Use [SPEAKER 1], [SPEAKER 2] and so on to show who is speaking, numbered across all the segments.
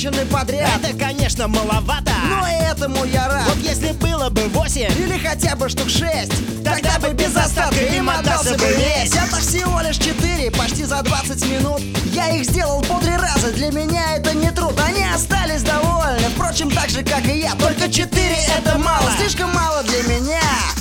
[SPEAKER 1] женщины подряд.
[SPEAKER 2] Это, конечно, маловато,
[SPEAKER 1] но и этому я рад.
[SPEAKER 2] вот если было бы 8
[SPEAKER 1] или хотя бы штук 6,
[SPEAKER 2] тогда бы без остатка им отдался бы весь.
[SPEAKER 1] Это всего лишь 4, почти за 20 минут. Я их сделал по 3 раза, для меня это не труд. Они остались довольны, впрочем, так же, как и я. Только 4 это мало, слишком мало для меня.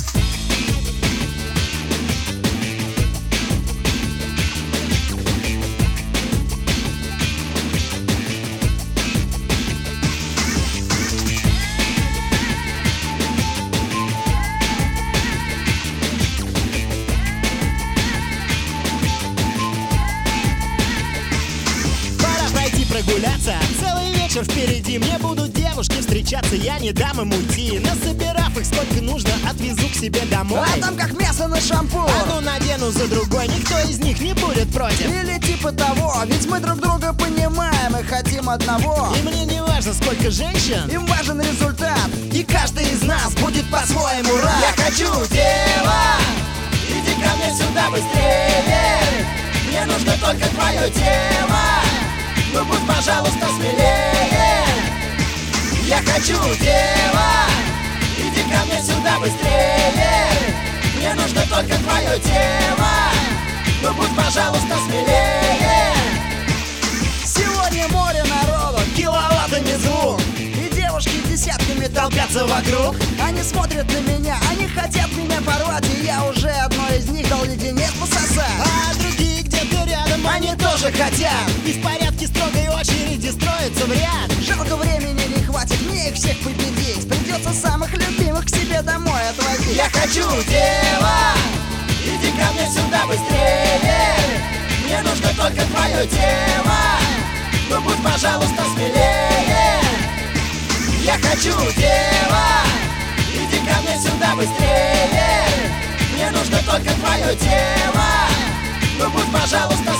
[SPEAKER 2] Прогуляться, целый вечер впереди. Мне будут девушки встречаться, я не дам им уйти. Насобирав их сколько нужно, отвезу к себе домой.
[SPEAKER 1] А там как мясо на шампур.
[SPEAKER 2] Одну надену за другой, никто из них не будет против.
[SPEAKER 1] Или типа того, ведь мы друг друга понимаем и хотим одного.
[SPEAKER 2] И мне не важно, сколько женщин,
[SPEAKER 1] им важен результат. И каждый из нас будет по-своему рад.
[SPEAKER 2] Я хочу, дева, иди ко мне сюда быстрее. Мне нужно только твое тело. Ну будь, пожалуйста, смелее. Я хочу, дева, иди ко мне сюда быстрее. Мне нужно только твое тело. Ну будь, пожалуйста, смелее.
[SPEAKER 1] Сегодня море народу,
[SPEAKER 2] киловаттами звук,
[SPEAKER 1] и девушки десятками
[SPEAKER 2] толпятся вокруг.
[SPEAKER 1] Они смотрят на меня, они хотят меня порвать. И я уже одной из них дал леденец пососать.
[SPEAKER 2] А другие где-то рядом, они тоже хотят. И в порядке строгой очереди строятся в ряд.
[SPEAKER 1] Жалко, времени не хватит мне их всех победить. Придется самых любимых к себе домой отводить.
[SPEAKER 2] Я хочу, дева, иди ко мне сюда быстрее. Мне нужно только твое тело. Ну будь, пожалуйста, смелее. Я хочу, дева, иди ко мне сюда быстрее. Мне нужно только твое тело. Ну будь, пожалуйста,